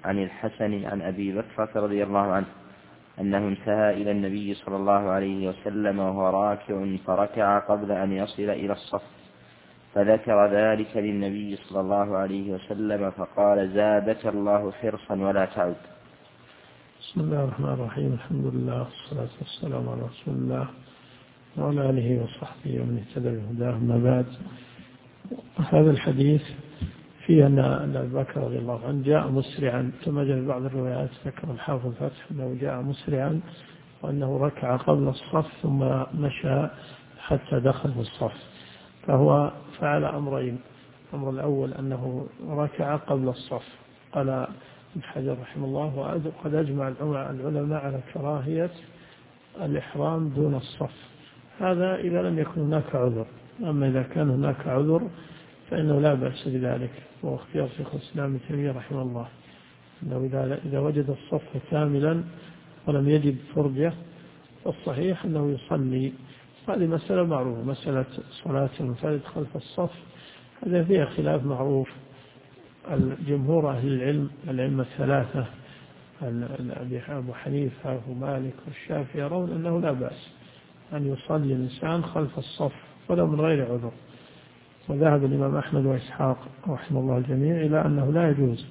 عن الحسن عن أبي بكرة رضي الله عنه أنه انتهى إلى النبي صلى الله عليه وسلم وهو راكع فركع قبل أن يصل إلى الصف، فذكر ذلك للنبي صلى الله عليه وسلم فقال: زادك الله حرصا ولا تعد. بسم الله الرحمن الرحيم. الحمد لله والصلاة والسلام على رسول الله وعلى آله وصحبه ومن اهتدى بهداه. أما بعد، هذا الحديث فيه أن أبا بكر رضي الله عنه جاء مسرعا، كما جاء في بعض الروايات ذكر الحافظ الفتح أنه جاء مسرعا وأنه ركع قبل الصف ثم مشى حتى دخل في الصف، فهو فعل أمرين. الأمر الأول أنه ركع قبل الصف، قال ابن حجر رحمه الله: وقد أجمع العلماء على كراهية الإحرام دون الصف، هذا إذا لم يكن هناك عذر. أما إذا كان هناك عذر فإنه لا بأس بذلك، واختيار شيخ الإسلام ابن تيمية رحمه الله أنه إذا وجد الصف كاملا ولم يجد فرجة فالصحيح أنه يصلي. هذه مسألة معروفة، مسألة صلاة المنفرد خلف الصف هذا فيها خلاف معروف. الجمهور أهل العلم، الأئمة الثلاثة أبو حنيفة ومالك والشافعي، يرون أنه لا بأس أن يصلي الإنسان خلف الصف ولو من غير عذر. وذهب الإمام أحمد وإسحاق رحمه الله الجميع إلى أنه لا يجوز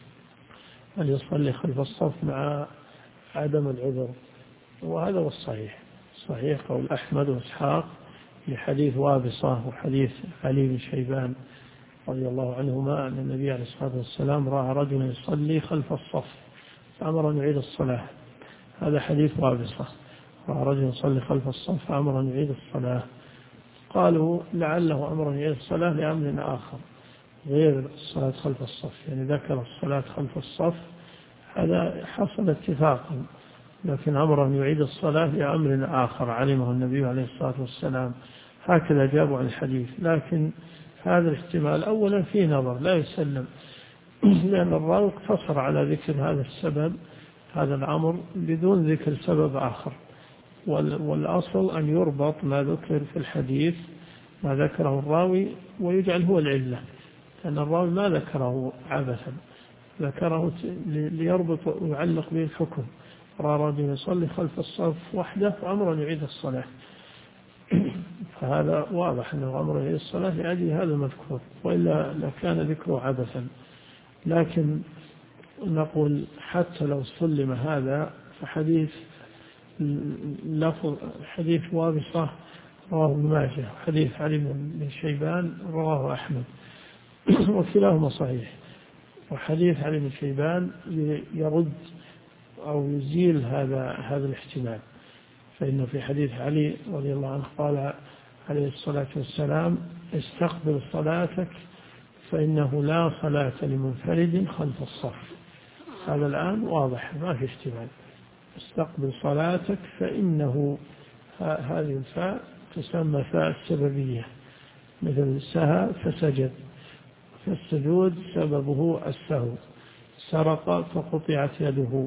أن يصلي خلف الصف مع عدم العذر، وهذا هو الصحيح. صحيح قول أحمد وإسحاق لحديث وابصة وحديث علي بن شيبان رضي الله عنهما أن النبي عليه الصلاة والسلام رأى رجلا يصلي خلف الصف فأمر أن يعيد الصلاة. هذا حديث وابصة، رأى رجلا يصلي خلف الصف فأمر أن يعيد الصلاة. قالوا لعله أمر أن يعيد الصلاة لأمر آخر غير الصلاة خلف الصف، يعني ذكر الصلاة خلف الصف، هذا حصل اتفاقا، لكن أمر أن يعيد الصلاة لأمر آخر علمه النبي عليه الصلاة والسلام. هكذا جابوا عن الحديث. لكن هذا الاحتمال أولا فيه نظر لا يسلم، لأن الراوي اقتصر على ذكر هذا السبب، هذا الأمر، بدون ذكر سبب آخر. والأصل أن يربط ما ذكر في الحديث، ما ذكره الراوي، ويجعل هو العلة، لأن الراوي ما ذكره عبثا، ذكره ليربط ويعلق به الحكم. رأى رجل يصلي خلف الصف وحده فأمر أن يعيد الصلاة، فهذا واضح أنه أمر أن يعيد الصلاة لأجل هذا المذكور، وإلا لكان ذكره عبثا. لكن نقول حتى لو سلم هذا فحديث حديث وابصة رواه ابن ماجه، حديث علي بن شيبان رواه أحمد، وكلاهما صحيح. وحديث علي بن شيبان يرد أو يزيل هذا الاحتمال، فإنه في حديث علي رضي الله عنه قال عليه الصلاة والسلام: استقبل صلاتك فإنه لا صلاة لمنفرد خلف الصف. هذا الآن واضح ما في احتمال. استقبل صلاتك، فإنه هذه الفاء تسمى فاء السببية، مثل سهى فسجد، فالسجود سببه السهو، سرق فقطعت يده،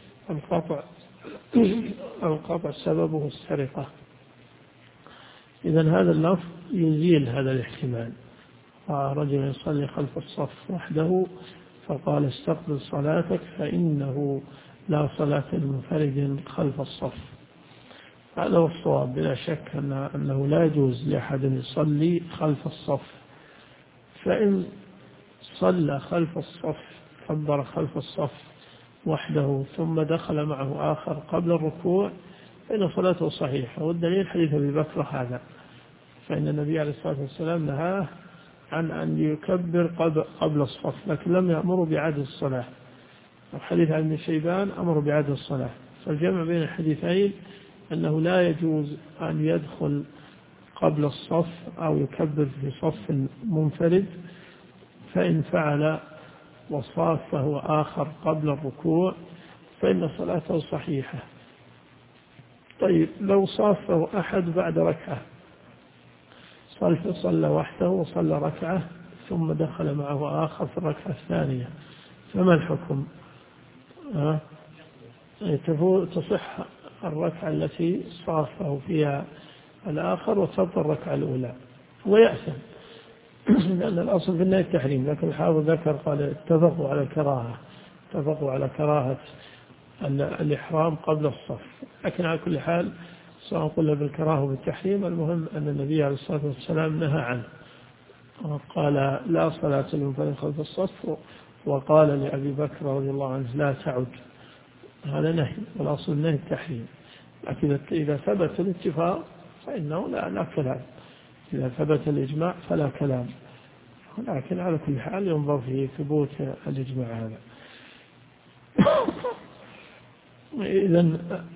القطع سببه السرقة. إذن هذا اللفظ يزيل هذا الاحتمال. رجل يصلي خلف الصف وحده فقال: استقبل صلاتك فإنه لا صلاة لمنفرد خلف الصف. هذا هو الصواب، بلا شك أنه لا يجوز لأحد يصلي خلف الصف. فإن صلى خلف الصف، كبر خلف الصف وحده ثم دخل معه آخر قبل الركوع فإن صلاته صحيحة. والدليل حديث أبي بكر هذا، فإن النبي عليه الصلاة والسلام نهاه عن أن يكبر قبل الصف، لكن لم يأمر بعد الصلاة. وحديث عن ابن شيبان أمر بعد الصلاة. فالجمع بين الحديثين أنه لا يجوز أن يدخل قبل الصف أو يكبر في صف منفرد، فإن فعل وصافه آخر قبل الركوع فإن صلاته صحيحة. طيب لو صافه أحد بعد ركعة، صلى وحده وصلى ركعة ثم دخل معه آخر في الركعة الثانية، فما الحكم؟ تصح الركعة التي صافه فيها الآخر وتبطل الركعة الأولى ويأثم، لأن الأصل في النهي التحريم، لكن الحافظ ذكر قال اتفقوا على الكراهة، اتفقوا على كراهة الإحرام قبل الصف. لكن على كل حال سواء قلنا بالكراهة وبالتحريم، المهم أن النبي عليه الصلاة والسلام نهى عنه، وقال لا صلاة لمنفرد خلف الصف، وقال لأبي بكر رضي الله عنه لا تعد. هذا نهي، والأصل نهي التحريم. لكن إذا ثبت الاتفاق فإنه لا كلام، إذا ثبت الإجماع فلا كلام. لكن على كل حال ينظر في ثبوت الإجماع هذا. إذن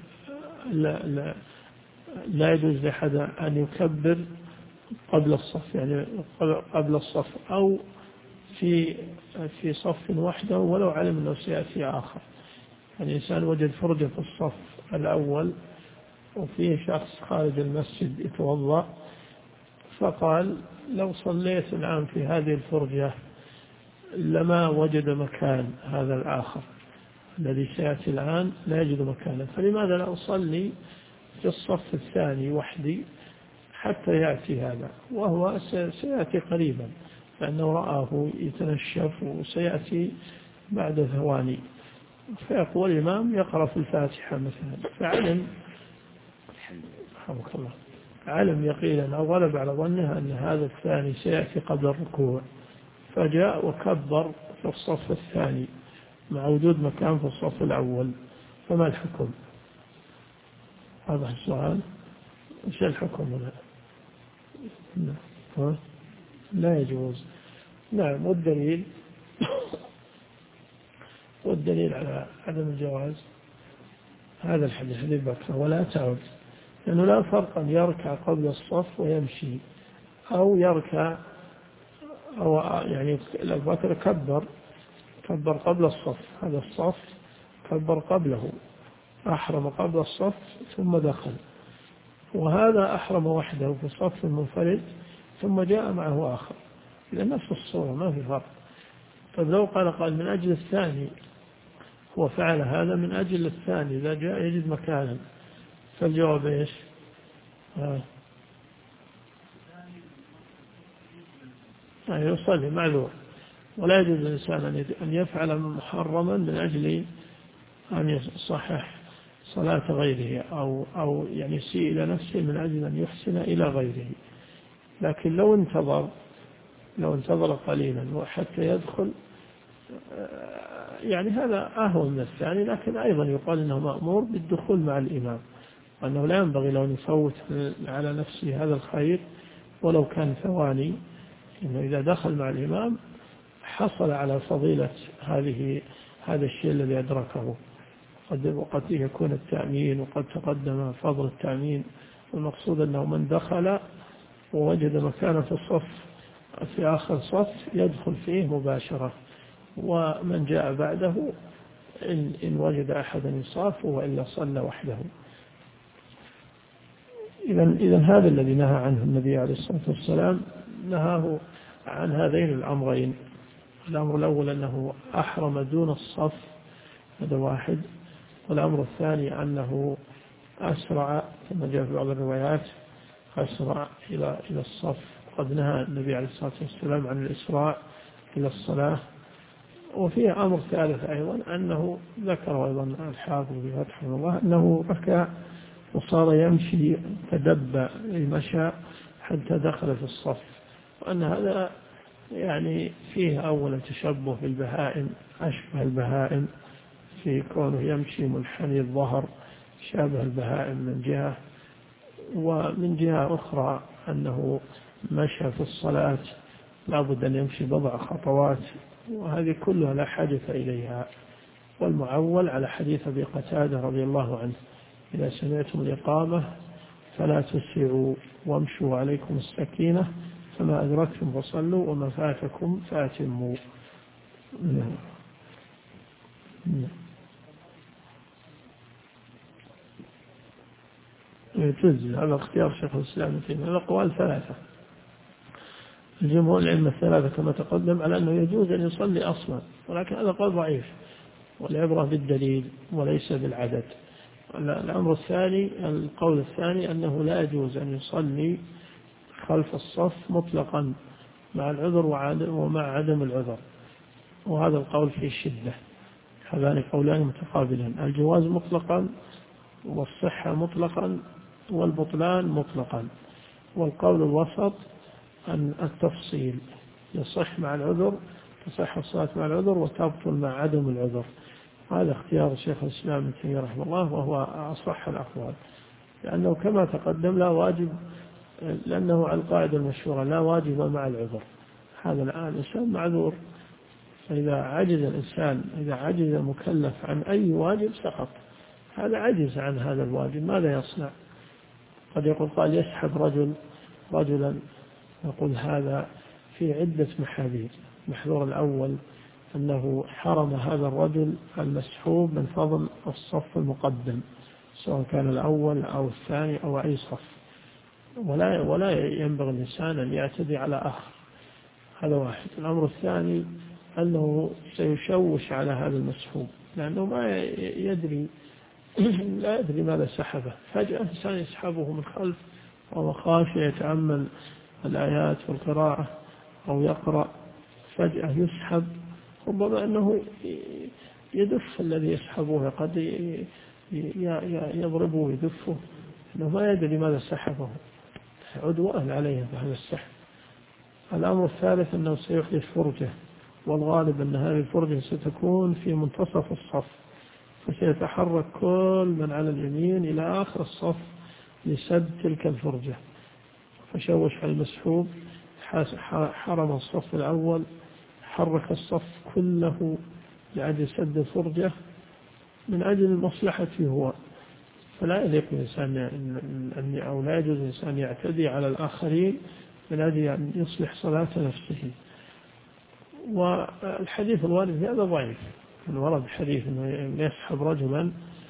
لا يجوز لأحد أن يكبر قبل الصف، يعني قبل الصف أو في صف وحده ولو علم أنه سيأتي آخر. الإنسان وجد فرجة في الصف الأول وفيه شخص خارج المسجد يتوضأ، فقال لو صليت الآن في هذه الفرجة لما وجد مكان هذا الآخر الذي سيأتي الآن، لا يجد مكانا، فلماذا لا أصلي في الصف الثاني وحدي حتى يأتي هذا، وهو سيأتي قريبا لأنه رآه يتنشف وسيأتي بعد ثواني. فيقول الإمام يقرأ في الفاتحة مثلا، فعلم رحمك الله، علم يقينا أو غلب على ظنه أن هذا الثاني سيأتي قبل الركوع، فجاء وكبر في الصف الثاني مع وجود مكان في الصف الأول، فما الحكم؟ هذا السؤال، إيش الحكم هنا؟ لا يجوز. نعم. والدليل على عدم الجواز هذا الحديث حديث بكر ولا تعد، لأنه لا فرق أن يركع قبل الصف ويمشي، أو يركع أو يعني بكر كبر قبل الصف، هذا الصف كبر قبله، أحرم قبل الصف ثم دخل، وهذا أحرم وحده في صف منفرد ثم جاء معه آخر، إلى نفس الصورة ما في فرق. طيب لو قال من أجل الثاني، هو فعل هذا من أجل الثاني إذا جاء يجد مكانا، فالجواب إيش؟ يعني يصلي معذور، ولا يجوز للإنسان أن يفعل محرما من أجل أن يصحح صلاة غيره أو يعني يسيء إلى نفسه من أجل أن يحسن إلى غيره. لكن لو انتظر قليلا وحتى يدخل، يعني هذا أهون من الثاني، لكن أيضا يقال أنه مأمور بالدخول مع الإمام، وأنه لا ينبغي له أن يفوت على نفسه هذا الخير ولو كان ثواني، إنه إذا دخل مع الإمام حصل على فضيلة هذا الشيء الذي أدركه. وقد يكون التأمين، وقد تقدم فضل التأمين، والمقصود أنه من دخل ووجد مكانه في الصف في آخر صف يدخل فيه مباشرة، ومن جاء بعده إن وجد أحدا يصافه وإلا صلى وحده. إذن هذا الذي نهى عنه النبي عليه الصلاة والسلام، نهاه عن هذين الأمرين. الأمر الأول أنه أحرم دون الصف، هذا واحد. والأمر الثاني أنه أسرع كما جاء في بعض الروايات، أسرع إلى الصف. قد نهى النبي عليه الصلاة والسلام عن الإسراع إلى الصلاة. وفيه أمر ثالث أيضا أنه ذكر أيضا الحافظ بفتح الله أنه ركع وصار يمشي تدبى مشى حتى دخل في الصف، وأن هذا يعني فيه أولا تشبه بالبهائم، أشبه البهائم في كونه يمشي منحني الظهر، شابه البهائم من جهة، ومن جهة أخرى أنه مشى في الصلاة لابد أن يمشي بضع خطوات، وهذه كلها لا حاجة إليها. والمعول على حديث أبي قتادة رضي الله عنه: إذا سمعتم الإقامة فلا تسرعوا وامشوا عليكم السكينة، فما أدركتم فصلوا وما فاتكم فأتموا. تجزي. هذا اختيار شيخ الإسلام فيه. الأقوال ثلاثة، الجمهور العلم الثلاثة كما تقدم على أنه يجوز أن يصلي أصلا، ولكن هذا قول ضعيف، والعبرة بالدليل وليس بالعدد. الأمر الثاني، القول الثاني أنه لا يجوز أن يصلي خلف الصف مطلقا مع العذر ومع عدم العذر، وهذا القول فيه شدة، هذان قولان متقابلان: الجواز مطلقا، والصحة مطلقا، والبطلان مطلقا. والقول الوسط أن التفصيل يصح مع العذر، تصح الصلاة مع العذر وتبطل مع عدم العذر. هذا اختيار شيخ الإسلام ابن تيمية رحمه الله، وهو أصح الأقوال، لأنه كما تقدم لا واجب، لأنه على القاعدة المشهورة لا واجب مع العذر. هذا الآن الإنسان معذور، فإذا عجز الإنسان، إذا عجز المكلف عن أي واجب سقط. هذا عجز عن هذا الواجب، ماذا يصنع؟ قد يقول قال يسحب رجلا، يقول هذا في عدة محاذير. المحذور الأول أنه حرم هذا الرجل المسحوب من فضل الصف المقدم، سواء كان الأول أو الثاني أو أي صف، ولا ينبغي الإنسان أن يعتدي على آخر. هذا واحد. الأمر الثاني أنه سيشوش على هذا المسحوب، لأنه ما يدري لا يدري ماذا سحبه. فجأة إنسان يسحبه من خلف، وهو خاشع يتأمل الآيات والقراءة أو يقرأ، فجأة يسحب، ربما أنه يدف الذي يسحبه، قد يضربه ويدفه، أنه ما يدري ماذا سحبه، عدوان عليه بهذا السحب. الأمر الثالث أنه سيحدث فرجة، والغالب أن هذه الفرجة ستكون في منتصف الصف، فسيتحرك كل من على اليمين إلى آخر الصف لسد تلك الفرجة، فشوش على المسحوب، حرم الصف الأول، حرك الصف كله لأجل سد الفرجة من أجل مصلحته هو. فلا يليق الإنسان أو لا يجوز الإنسان يعتدي على الآخرين من أجل أن يصلح صلاة نفسه. والحديث الوارد هذا ضعيف، الورد حديث أنه يسحب رجلا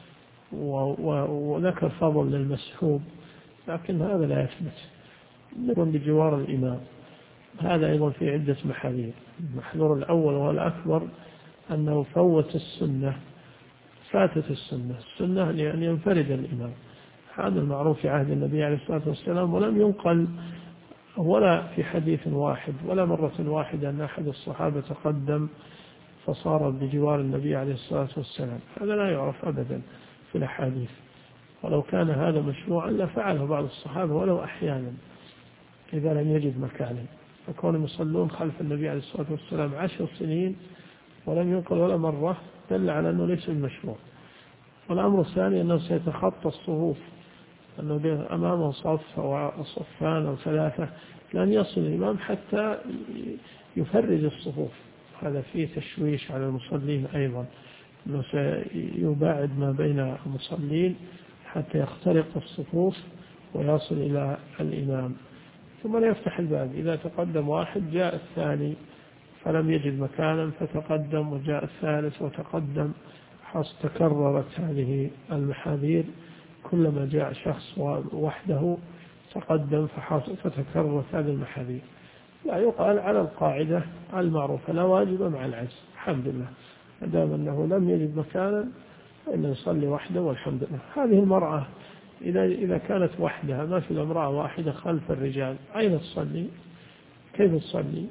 وذكر فضل للمسحوب، لكن هذا لا يثبت. نكون بجوار الإمام، هذا أيضا في عدة محاذير. المحذور الأول وهو الأكبر أنه فوت السنة، فاتت السنة لأن ينفرد الإمام. هذا المعروف في عهد النبي عليه الصلاة والسلام، ولم ينقل ولا في حديث واحد ولا مرة واحدة أن أحد الصحابة تقدم فصار بجوار النبي عليه الصلاة والسلام. هذا لا يعرف أبدا في الأحاديث، ولو كان هذا مشروعا لفعله بعض الصحابة ولو أحيانا إذا لم يجد مكانا. فكونهم يصلون خلف النبي عليه الصلاة والسلام 10 سنين ولم ينقل ولا مرة دل على أنه ليس المشروع. والأمر الثاني أنه سيتخطى الصفوف، أنه أمامه صف أو صفان أو ثلاثة، لن يصل الإمام حتى يفرج الصفوف. هذا فيه تشويش على المصلين أيضا، أنه سيباعد ما بين المصلين حتى يخترق الصفوف ويصل إلى الإمام، ثم لا يفتح الباب. إذا تقدم واحد جاء الثاني فلم يجد مكانا فتقدم، وجاء الثالث وتقدم، تكررت هذه المحاذير. كلما جاء شخص وحده تقدم فتكررت هذه المحاذير. لا يقال على القاعدة المعروفة لا واجب مع العجز، الحمد لله، ما دام أنه لم يجد مكانا فإنه يصلي وحده والحمد لله. هذه المرأة إذا كانت وحدها، ما في امرأة واحدة خلف الرجال، أين تصلي؟ كيف تصلي؟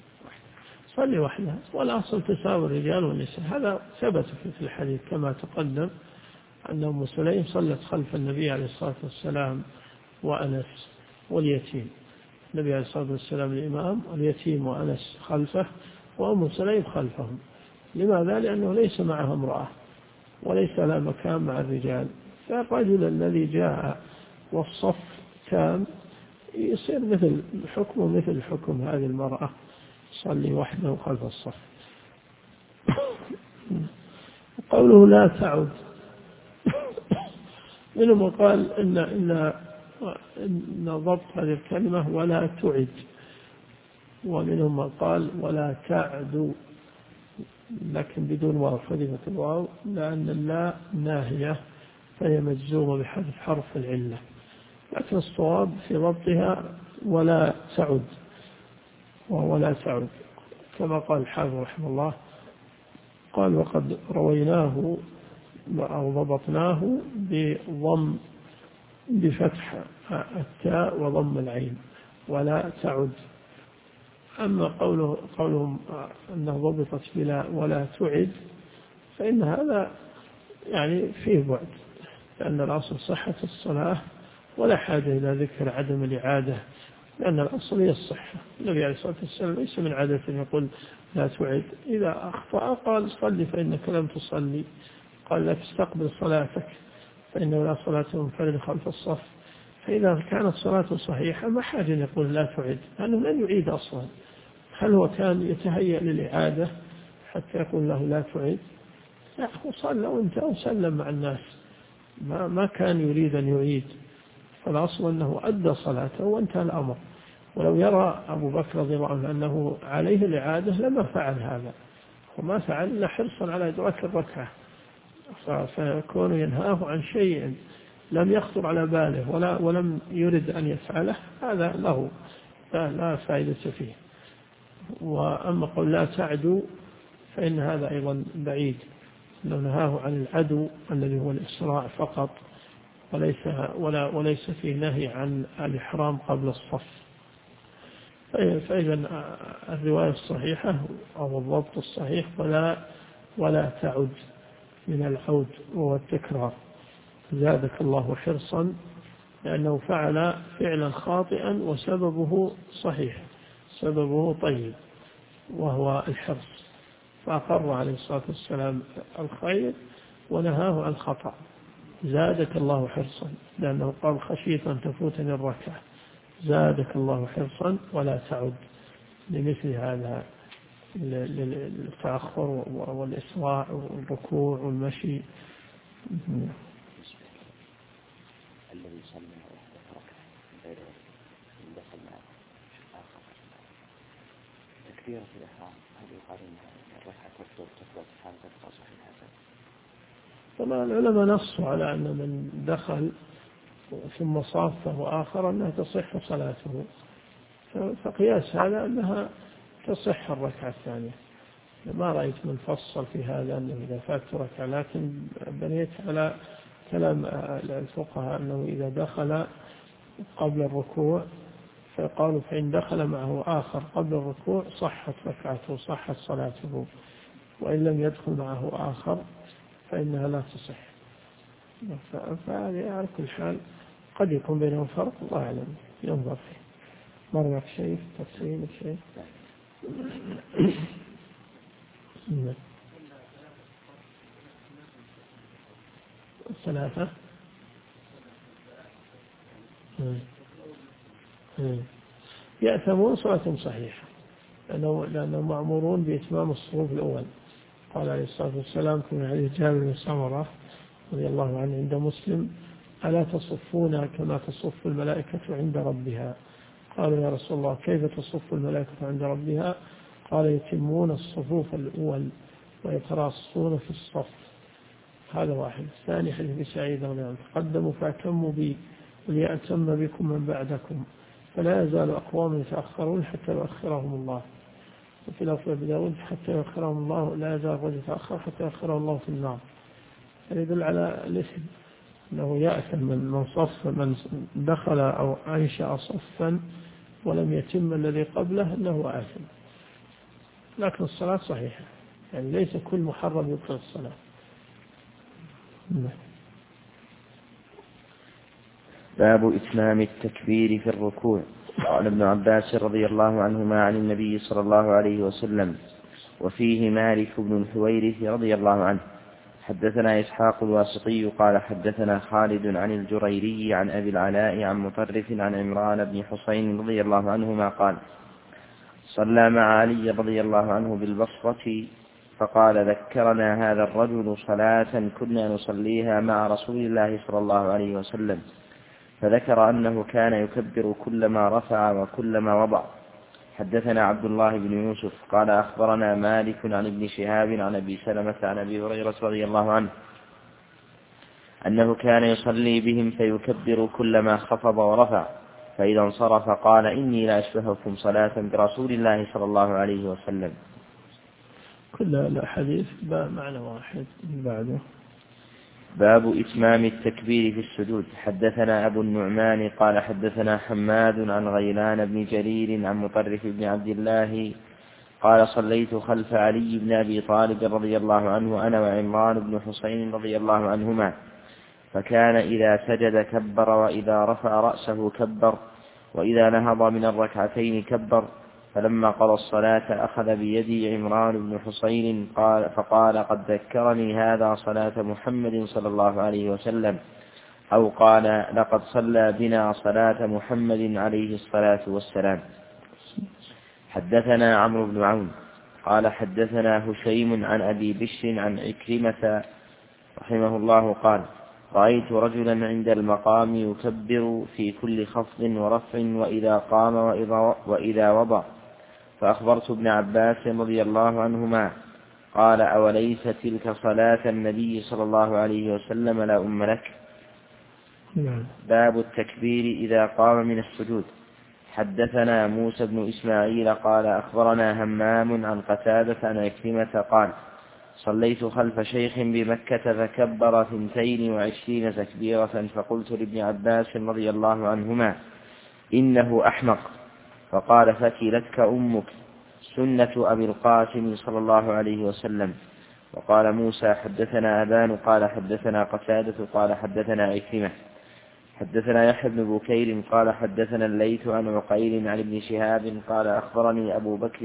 صلي وحدها، والأصل تساوي الرجال والنساء. هذا ثبت في الحديث كما تقدم أن أم سليم صلت خلف النبي عليه الصلاة والسلام وأنس واليتيم. النبي عليه الصلاة والسلام الإمام، واليتيم وأنس خلفه، وأم سليم خلفهم. لماذا؟ لأنه ليس معها امرأة وليس لها مكان مع الرجال. فالرجل الذي جاء والصف تام يصير مثل حكم هذه المرأة، صلي وحده خلف الصف. قوله لا تعد، منهم قال إن ضبط هذه الكلمة ولا تعد، ومنهم قال ولا تعد لكن بدون واو، حذفت الواو لأن اللا ناهية فهي مجزومة بحذف حرف العلة، لكن الصواب في ضبطها ولا تعد، ولا تعد كما قال الحافظ رحمه الله، قال وقد رويناه أو ضبطناه بفتح التاء وضم العين ولا تعد. أما قولهم أنه ضبطت بلا ولا تعد فإن هذا يعني فيه بعد، لأن الأصل صحة الصلاة ولا حاجة إلى ذكر عدم الإعادة، لأن الأصل هي الصحة. النبي عليه الصلاة والسلام ليس من عادة يقول لا تعد، إذا أخطأ قال صلي فإنك لم تصلي، قال لا تستقبل صلاتك فإنه لا صلاة منفرد خلف الصف. فإذا كانت صلاته صحيحة ما حاجة يقول لا تعد، لأنه لن يعيد أصلا. هل هو كان يتهيأ للإعادة حتى يقول له لا تعد؟ لا، هو صلى وانتهى وسلم مع الناس، ما كان يريد أن يعيد. فالأصل أنه أدى صلاته وانتهى الأمر. ولو يرى أبو بكر رضي الله عنه أنه عليه الإعادة لما فعل هذا، وما فعل إلا حرصا على إدراك الركعة. فيكون ينهاه عن شيء لم يخطر على باله ولم يرد أن يفعله، هذا له لا فائدة فيه. وأما قول لا تعدو فإن هذا أيضا بعيد، أنه نهاه عن العدو الذي هو الإسراع فقط، وليس فيه نهي عن الإحرام قبل الصف. فإذا الرواية الصحيحة أو الضبط الصحيح ولا تعد من العود وهو التكرار. زادك الله حرصا، لأنه فعل فعلا خاطئا وسببه صحيح، سببه طيب وهو الحرص، فأقر عليه الصلاة والسلام الخير ونهاه عن الخطأ. زادك الله حرصا، لأنه قال خشيت أن تفوتني الركعة. زادك الله حرصا ولا تعد، لمثل هذا التأخر والإسراع والركوع والمشي. الذي صلى ركعة غير دخل معه آخر تكبيرة الإحرام هل يقارنها الركعة تفضل حال تبقى صحيحة؟ طبعا العلماء نصوا على أن من دخل ثم صافه آخر أنها تصح صلاته، فقياس هذا أنها تصح الركعة الثانية. ما رأيت من فصل في هذا أنه إذا فات ركعة، لكن بنيت على كلام الفقهاء أنه إذا دخل قبل الركوع فقالوا فإن دخل معه آخر قبل الركوع صحت ركعته صحت صلاته، وإن لم يدخل معه آخر فإنها لا تصح. فهذه على كل حال قد يكون بينهم فرق، الله أعلم، ينظر فيه. مرة شيء تفصيل شيء ثلاثة يأثمون صلاة صحيحة، لأنهم مأمورون بإتمام الصفوف الأول. قال عليه الصلاة والسلام في حديث جابر بن سمرة رضي الله عنه عند مسلم: ألا تصفون كما تصف الملائكة عند ربها؟ قالوا يا رسول الله كيف تصف الملائكة عند ربها؟ قال يتمون الصفوف الأول ويتراصون في الصف. هذا واحد. الثاني حديث سعيد رضي الله عنه: تقدموا فأتموا بي وليأتم بكم من بعدكم، فلا يزال أقوام يتأخرون حتى يؤخرهم الله. وفي لفظ أبي داود: حتى يؤخرهم الله، لا يزال الرجل يتأخر حتى يؤخره الله في النار. يدل على الإثم، أنه يأثم من دخل أو أنشأ صفا ولم يتم الذي قبله أنه آثم. لكن الصلاة صحيحة، يعني ليس كل محرم يدخل الصلاة. باب إتمام التكبير في الركوع. قال ابن عباس رضي الله عنهما عن النبي صلى الله عليه وسلم، وفيه مالك بن الحويرث رضي الله عنه: حدثنا إسحاق الواسطي قال حدثنا خالد عن الجريري عن أبي العلاء عن مطرف عن عمران بن حسين رضي الله عنهما قال: صلى مع علي رضي الله عنه بالبصرة فقال: ذكرنا هذا الرجل صلاة كنا نصليها مع رسول الله صلى الله عليه وسلم، فذكر أنه كان يكبر كلما رفع وكلما وضع. حدثنا عبد الله بن يوسف قال أخبرنا مالك عن ابن شهاب عن أبي سلمة عن أبي هريرة رضي الله عنه أنه كان يصلي بهم فيكبر كلما خفض ورفع، فإذا انصرف قال: إني لا أشبهكم صلاة برسول الله صلى الله عليه وسلم. كل الأحاديث معنى واحد. بعده باب إتمام التكبير في السجود. حدثنا أبو النعمان قال حدثنا حماد عن غيلان بن جرير عن مطرف بن عبد الله قال صليت خلف علي بن أبي طالب رضي الله عنه أنا وعمران بن حسين رضي الله عنهما، فكان إذا سجد كبر، وإذا رفع رأسه كبر، وإذا نهض من الركعتين كبر. فلما قضى الصلاة أخذ بيدي عمران بن حسين فقال قد ذكرني هذا صلاة محمد صلى الله عليه وسلم، أو قال لقد صلى بنا صلاة محمد عليه الصلاة والسلام. حدثنا عمرو بن عون قال حدثنا هشيم عن أبي بشر عن عكرمة رحمه الله قال رأيت رجلا عند المقام يكبر في كل خفض ورفع وإذا قام وإذا وضع، فأخبرت ابن عباس رضي الله عنهما قال أوليس تلك صلاة النبي صلى الله عليه وسلم لا أم لك؟ باب التكبير إذا قام من السجود. حدثنا موسى بن إسماعيل قال أخبرنا همام عن قتادة عن عكرمة قال صليت خلف شيخ بمكة فكبر 22 تكبيرة، فقلت لابن عباس رضي الله عنهما إنه أحمق، فقال فتلتك أمك، سنة أبي القاسم صلى الله عليه وسلم. وقال موسى حدثنا أبان قال حدثنا قتادة قال حدثنا عكرمة حدثنا يحيى بن بكير قال حدثنا الليث عن عقيل عن ابن شهاب قال أخبرني أبو بكر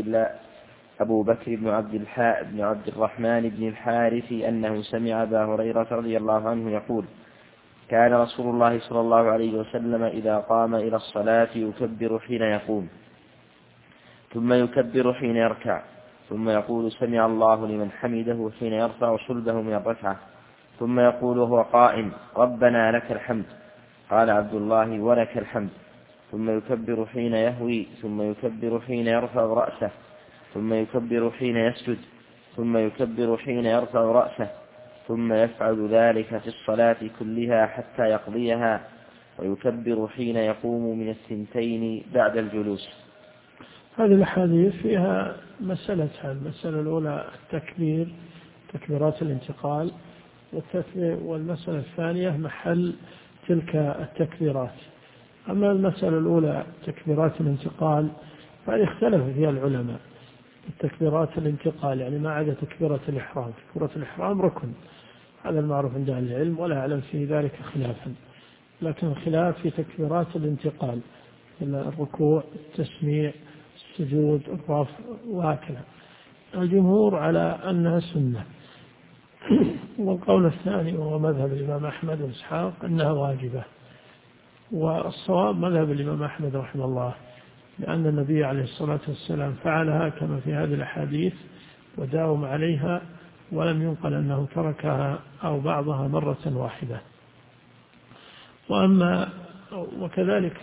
بن عبد الرحمن بن الحارث أنه سمع أبا هريرة رضي الله عنه يقول كان رسول الله صلى الله عليه وسلم إذا قام إلى الصلاة يكبر حين يقوم، ثم يكبر حين يركع، ثم يقول سمع الله لمن حمده حين يرفع صلبه من الركعة، ثم يقول وهو قائم ربنا لك الحمد، قال عبد الله ولك الحمد، ثم يكبر حين يهوي، ثم يكبر حين يرفع رأسه، ثم يكبر حين يسجد، ثم يكبر حين يرفع رأسه، ثم يفعل ذلك في الصلاة كلها حتى يقضيها، ويكبر حين يقوم من الثنتين بعد الجلوس. هذه الأحاديث فيها مسألتان: المسألة الأولى التكبير، تكبيرات الانتقال، والمسألة الثانية محل تلك التكبيرات. أما المسألة الأولى تكبيرات الانتقال فهذه اختلف فيها العلماء. التكبيرات الانتقال يعني ما عدا تكبيرة الإحرام، تكبيرة الإحرام ركن، هذا المعروف عند أهل العلم ولا أعلم في ذلك خلافا، لكن الخلاف في تكبيرات الانتقال، الركوع، التسميع، السجود، الرفع وهكذا. الجمهور على أنها سنة، والقول الثاني وهو مذهب الإمام أحمد وإسحاق أنها واجبة، والصواب مذهب الإمام أحمد رحمه الله، لأن النبي عليه الصلاة والسلام فعلها كما في هذه الأحاديث وداوم عليها، ولم ينقل أنه تركها أو بعضها مرة واحدة. وكذلك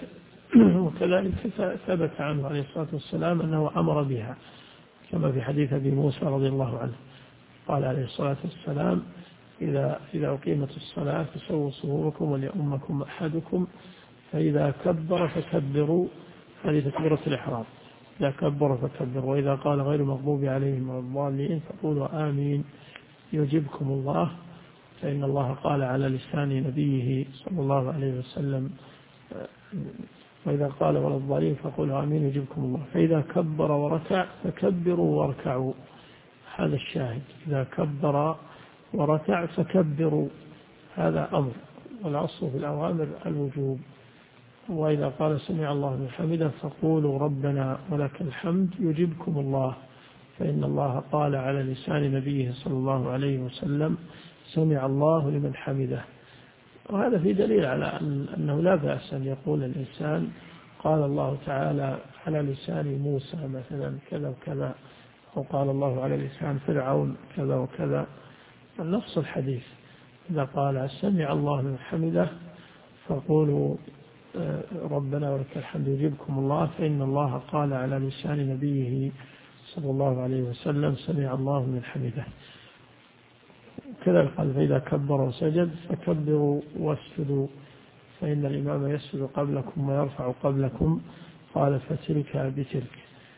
ثبت عنه عليه الصلاة والسلام أنه أمر بها، كما في حديث أبي موسى رضي الله عنه قال عليه الصلاة والسلام إذا أقيمت الصلاة فسووا صفوفكم وليؤمكم أحدكم، فإذا كبر فكبروا، هذه تكبيرة الإحرام، إذا كبر فكبروا، وإذا قال غير المغضوب عليهم ولا الضالين فقولوا آمين يجبكم الله، فإن الله قال على لسان نبيه صلى الله عليه وسلم وإذا قال ولا الضالين فقولوا آمين يجبكم الله. فإذا كبر وركع فكبروا واركعوا، هذا الشاهد، إذا كبر وركع فكبروا، هذا أمر، والأصل في الأوامر الوجوب. وإذا قال سمع الله لمن حمده فقولوا ربنا ولك الحمد يجبكم الله، فإن الله قال على لسان نبيه صلى الله عليه وسلم سمع الله لمن حمده. وهذا في دليل على أنه لا بأس أن يقول الإنسان قال الله تعالى على لسان موسى مثلا كذا وكذا، أو قال الله على لسان فرعون كذا وكذا، نفس الحديث إذا قال سمع الله لمن حمده فقولوا ربنا ولك الحمد يجيبكم الله، فإن الله قال على لسان نبيه صلى الله عليه وسلم سمع الله لمن حمده. كذا قال فإذا كبر وسجد فكبروا واسجدوا، فإن الإمام يسجد قبلكم ويرفع قبلكم، قال فتلك بتلك.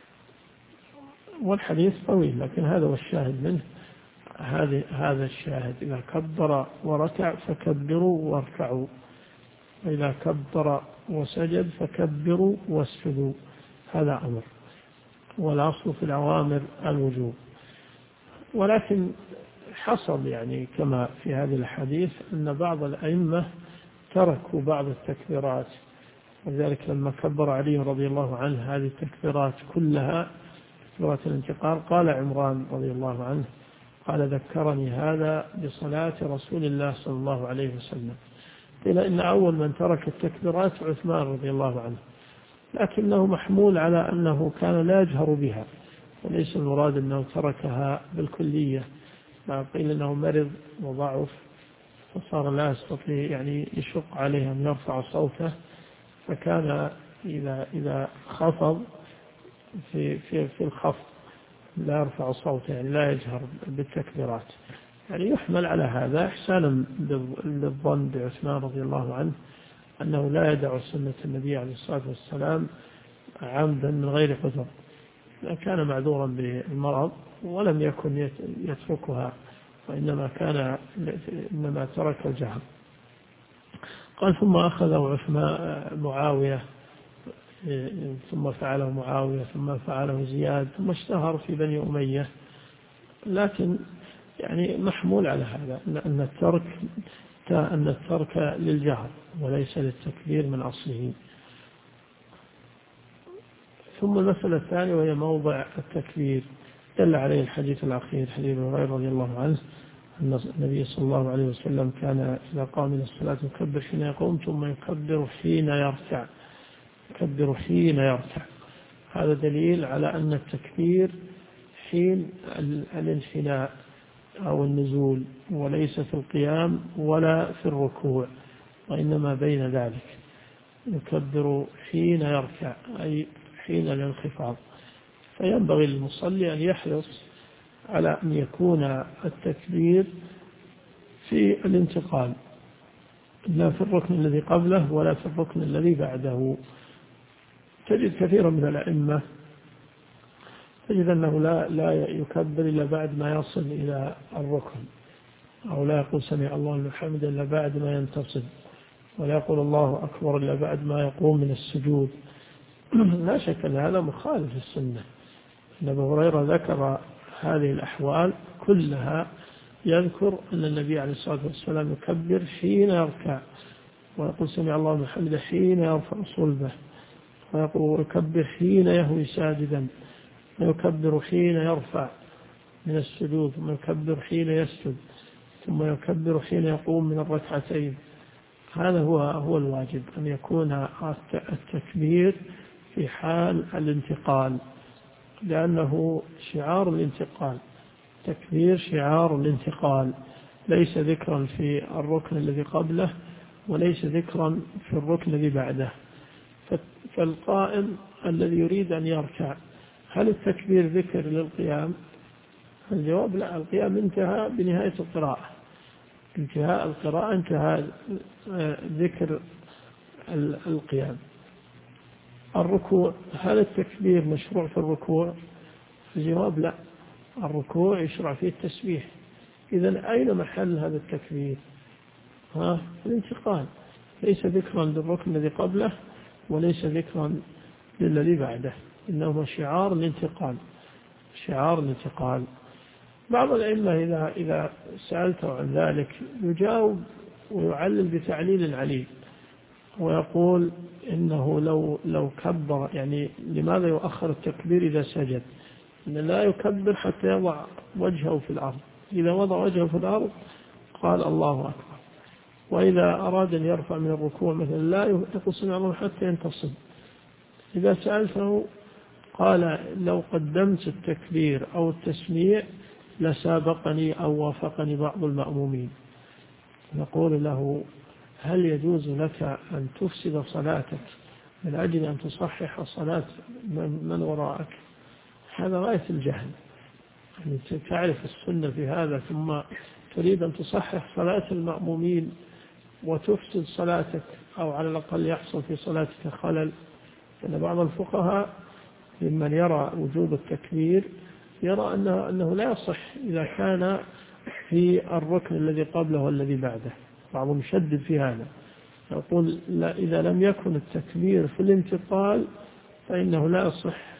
والحديث طويل لكن هذا هو الشاهد منه، هذا الشاهد، إذا كبر وركع فكبروا واركعوا، وإذا كبر وسجد فكبروا واسجدوا، هذا أمر. والأصل في الأوامر الوجوب. ولكن حصل يعني كما في هذه الحديث أن بعض الأئمة تركوا بعض التكبيرات، وذلك لما كبر علي رضي الله عنه هذه التكبيرات كلها تكبيرات الانتقال، قال عمران رضي الله عنه قال ذكرني هذا بصلاة رسول الله صلى الله عليه وسلم. قيل إن أول من ترك التكبيرات عثمان رضي الله عنه، لكنه محمول على أنه كان لا يجهر بها، وليس المراد أنه تركها بالكلية. قيل أنه مرض وضعف فصار لا يستطيع يعني يشق عليه أن يرفع صوته، فكان إذا خفض في الخفض لا يرفع صوته، يعني لا يجهر بالتكبيرات. يعني يحمل على هذا إحسانا للظن بعثمان رضي الله عنه أنه لا يدع سنة النبي عليه الصلاة والسلام عمدا من غير عذر، كان معذورا بالمرض ولم يكن يتركها، وإنما إنما ترك الجهر. قال ثم أخذه معاوية، ثم فعله معاوية، ثم فعله زياد، ثم اشتهر في بني أمية. لكن يعني محمول على هذا أن الترك للجهر وليس للتكبير من أصله. ثم المسألة الثانية وهي موضع التكبير، دل عليه الحديث الأخير حديث هريرة رضي الله عنه أن النبي صلى الله عليه وسلم كان إذا قام من الصلاة يكبر حين يقوم ثم يكبر حين يركع، يكبر حين يركع. هذا دليل على أن التكبير حين الانحناء أو النزول، وليس في القيام ولا في الركوع، وإنما بين ذلك. يكبر حين يركع أي حين الانخفاض. فينبغي للمصلي أن يحرص على أن يكون التكبير في الانتقال، لا في الركن الذي قبله ولا في الركن الذي بعده. تجد كثيرا من الأئمة تجد أنه لا يكبر إلا بعد ما يصل إلى الركن، أو لا يقول سمع الله لمن حمده إلا بعد ما ينتصب، ولا يقول الله أكبر إلا بعد ما يقوم من السجود. لا شك أن هذا مخالف السنة. أن أبا هريرة ذكر هذه الأحوال كلها، يذكر أن النبي عليه الصلاة والسلام يكبر حين يركع، ويقول سمع الله لمن حمده حين يرفع صلبه، ويقول يكبر حين يهوي ساجدا، ويكبر حين يرفع من السجود، ثم يكبر حين يسجد، ثم يكبر حين يقوم من الركعتين. هذا هو الواجب، أن يكون التكبير في حال الانتقال، لأنه شعار الانتقال. تكبير شعار الانتقال، ليس ذكرا في الركن الذي قبله وليس ذكرا في الركن الذي بعده. فالقائم الذي يريد أن يركع، هل التكبير ذكر للقيام؟ الجواب لا، القيام انتهى بنهاية القراءة، انتهاء القراءة انتهى ذكر القيام. الركوع، هل التكبير مشروع في الركوع؟ الجواب لا، الركوع يشرع فيه التسبيح. إذن أين محل هذا التكبير؟ الانتقال، ليس ذكرا للركن الذي قبله وليس ذكرا للذي بعده، إنه شعار الانتقال، شعار الانتقال. بعض الأئمة إذا سألته عن ذلك يجاوب ويعلل بتعليل عليل، ويقول إنه لو كبر، يعني لماذا يؤخر التكبير إذا سجد؟ إن لا يكبر حتى يضع وجهه في الأرض، إذا وضع وجهه في الأرض قال الله أكبر. وإذا أراد أن يرفع من الركوع مثلا لا يقول سمع الله حتى ينتصب. إذا سألته قال لو قدمت التكبير أو التسميع لسابقني أو وافقني بعض المأمومين. نقول له هل يجوز لك أن تفسد صلاتك من أجل أن تصحح صلاة من وراءك؟ هذا غاية الجهل، يعني تعرف السنة في هذا ثم تريد أن تصحح صلاة المأمومين وتفسد صلاتك، أو على الأقل يحصل في صلاتك خلل. فإن بعض الفقهاء ممن يرى وجوب التكبير يرى أنه لا يصح إذا كان في الركن الذي قبله والذي بعده، بعضهم يشدد في هذا، يقول لا، إذا لم يكن التكبير في الانتقال فإنه لا يصح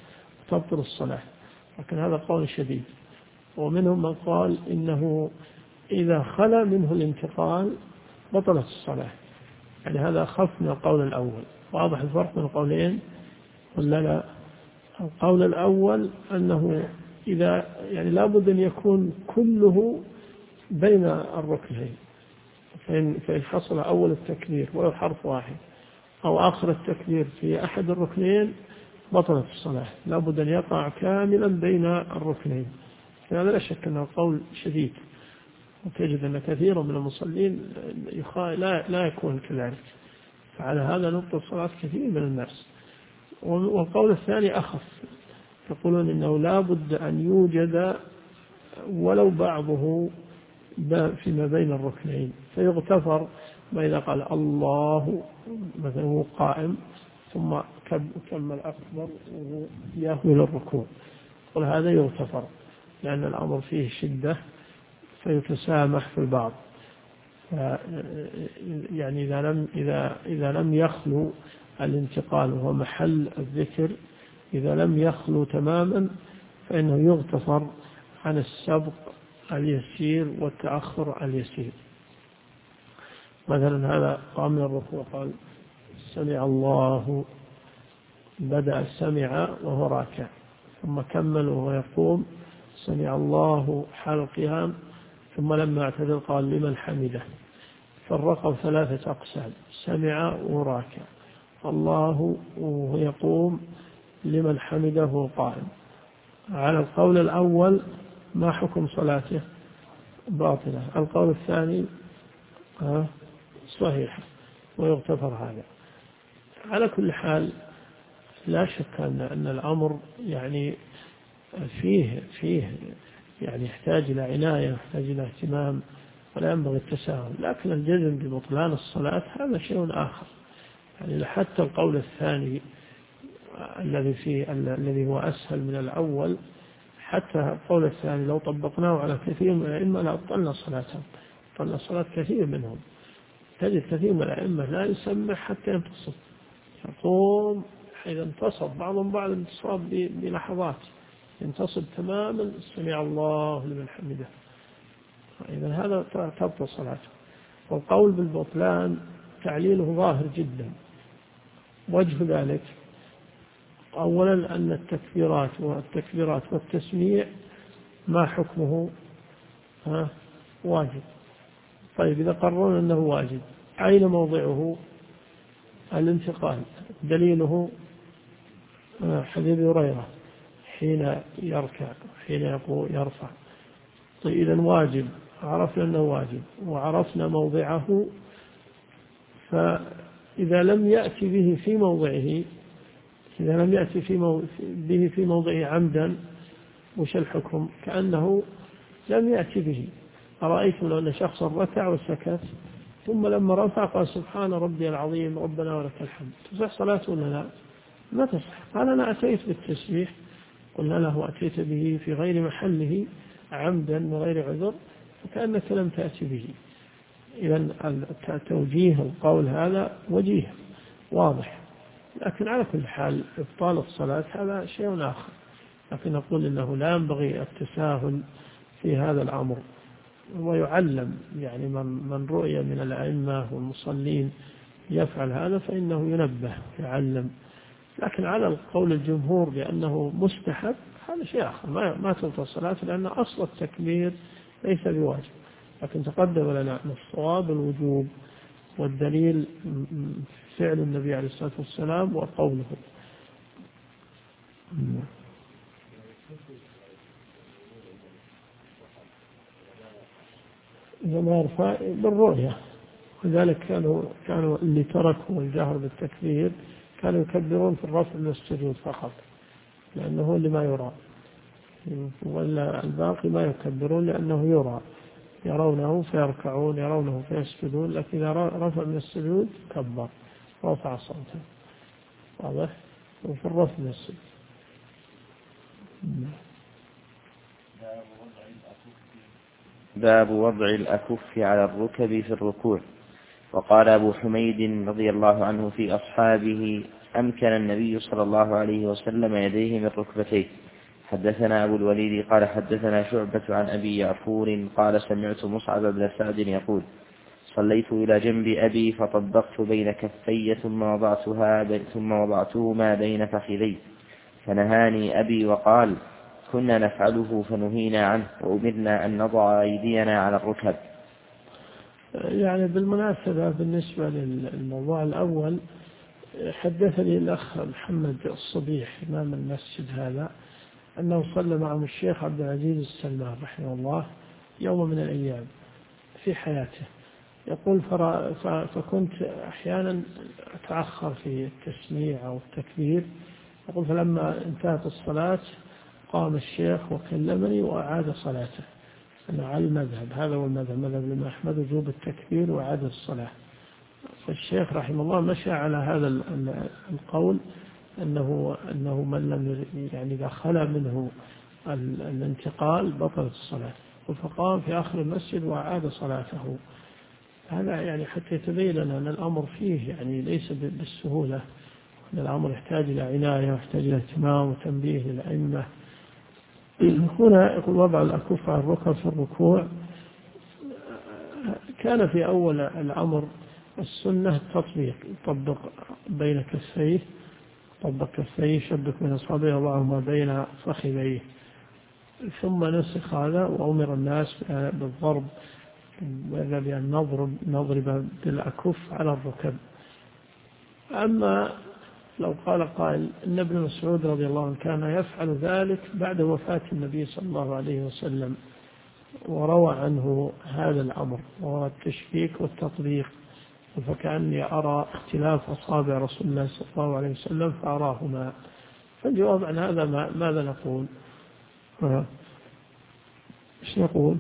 تبطل الصلاة، لكن هذا قول شديد. ومنهم من قال إنه إذا خلا منه الانتقال بطلت الصلاة، يعني هذا أخف من القول الأول. واضح الفرق بين القولين ولا لا؟ القول الأول أنه إذا يعني لابد أن يكون كله بين الركنين، فإن حصل أول التكبير ولو حرف واحد أو آخر التكبير في أحد الركنين بطلت الصلاة، لابد أن يقع كاملا بين الركنين. هذا لا شك أنه قول شديد، وتجد أن كثير من المصلين لا يكون كذلك، فعلى هذا نبطل صلاة كثير من الناس. والقول الثاني أخف، يقولون إنه لا بد أن يوجد ولو بعضه فيما بين الركنين، فيغتفر ما إذا قال الله مثلا هو قائم ثم كمل أكبر وهو يهوي للركوع، وهذا يغتفر لأن الأمر فيه شدة فيتسامح في البعض. يعني إذا لم يخلو الانتقال وهو محل الذكر، إذا لم يخلو تماما فإنه يغتفر عن السبق اليسير والتأخر اليسير. مثلا هذا قام من الركوع قال سمع الله، بدأ سمع وهو راكع، ثم كمل وهو يقوم سمع الله حال القيام، ثم لما اعتدل قال لمن حمده، فرقوا 3 أقسام: سمع وراكع، الله وهو يقوم، لمن حمده وهو قائم. على القول الأول ما حكم صلاته؟ باطلة. القول الثاني صحيح ويغتفر هذا. على كل حال لا شك أن الأمر يعني فيه يعني يحتاج إلى عناية، يحتاج إلى اهتمام، ولا ينبغي التساهل. لكن الجزم ببطلان الصلاة هذا شيء آخر. يعني حتى القول الثاني الذي هو أسهل من الأول، حتى القول الثاني لو طبقناه على كثير من الأئمة لأبطلنا صلاتهم، أبطلنا صلاة كثير منهم. تجد كثير من الأئمة لا يسمع حتى ينتصب، يقوم إذا انتصب بعضهم بعض الانتصاب بلحظات، ينتصب تماما سمع الله لمن حمده، إذا هذا تبطل صلاته. والقول بالبطلان تعليله ظاهر جدا. وجه ذلك أولا أن التكبيرات والتسميع ما حكمه واجب. طيب إذا قررنا أنه واجب، أين موضعه؟ الانتقال. دليله حديث هريرة حين يركع حين يرفع. طيب إذا واجب، عرفنا أنه واجب وعرفنا موضعه، فإذا لم يأتي به في موضعه، إذا لم يأتي به في موضعه عمدا، وش الحكم؟ كأنه لم يأتي به. أرأيتم لو أن شخصا ركع وسكت ثم لما رفع قال سبحان ربي العظيم ربنا ولك الحمد، تصح صلاته ولا لا؟ ما تصح. قال أنا أتيت بالتسبيح، قلنا له أتيت به في غير محله عمدا من غير عذر، فكأنك لم تأتي به. إذا توجيه القول هذا وجيه واضح. لكن على كل حال إبطال الصلاة هذا شيء آخر. لكن نقول إنه لا ينبغي التساهل في هذا الأمر، ويعلم يعني من رؤي من الأئمة والمصلين يفعل هذا فإنه ينبه يعلم. لكن على القول الجمهور بأنه مستحب هذا شيء آخر، ما تبطل الصلاة، لأن أصل التكبير ليس بواجب. لكن تقدم لنا أن الصواب الوجوب، والدليل فعل النبي عليه الصلاة والسلام وقوله. إذا يرفع بالرؤية، وذلك كانوا اللي تركوا الجهر بالتكبير كانوا يكبرون في الرفع من السجود فقط، لأنه هو اللي ما يرى، ولا الباقي ما يكبرون لأنه يرى، يرونه فيركعون يرونه فيسجدون، لكن إذا رفع من السجود كبر رفع صوته. واضح؟ وفي الرفع من السجود. باب وضع الأكف على الركب في الركوع. وقال أبو حميد رضي الله عنه في أصحابه أمكن النبي صلى الله عليه وسلم يديه من ركبتيه. حدثنا أبو الوليد قال حدثنا شعبة عن أبي يعفور قال سمعت مصعب بن سعد يقول صليت إلى جنب أبي فطبقت بين كفي ثم وضعتهما بين فخذي فنهاني أبي وقال كنا نفعله فنهينا عنه وأمرنا أن نضع أيدينا على الركب. يعني بالمناسبة بالنسبة للموضوع الأول حدثني الأخ محمد الصبيح إمام المسجد هذا أنه صلى معهم الشيخ عبد العزيز السلمان رحمه الله يوم من الأيام في حياته. يقول فكنت أحيانا أتأخر في التسميع أو التكبير. يقول فلما انتهت الصلاة قام الشيخ وكلمني وأعاد صلاته. أنا على المذهب هذا هو المذهب الإمام أحمد وجوب التكبير وإعادة الصلاة. فالشيخ رحمه الله مشى على هذا القول أنه من لم يعني إذا خلى منه الانتقال بطلت الصلاة. فقام في آخر المسجد وأعاد صلاته. هذا يعني حتى يتبين لنا أن الأمر فيه يعني ليس بالسهولة، أن الأمر يحتاج إلى عناية ويحتاج إلى اهتمام وتنبيه للأئمة. هنا يقول وضع الأكف على الركب في الركوع. كان في أول الأمر السنة التطبيق، يطبق بين كفيه، طبق كفيه شبك من أصابعه وضعهما بين فخذيه، ثم نسخ هذا وأمر الناس بالضرب بأن نضرب بالأكف على الركب. أما لو قال قائل أن ابن مسعود رضي الله عنه كان يفعل ذلك بعد وفاة النبي صلى الله عليه وسلم وروى عنه هذا الأمر وهو التشبيك والتطبيق، فكأني أرى اختلاف أصابع رسول الله صلى الله عليه وسلم فأراهما. فالجواب عن هذا ماذا نقول؟ إيش نقول؟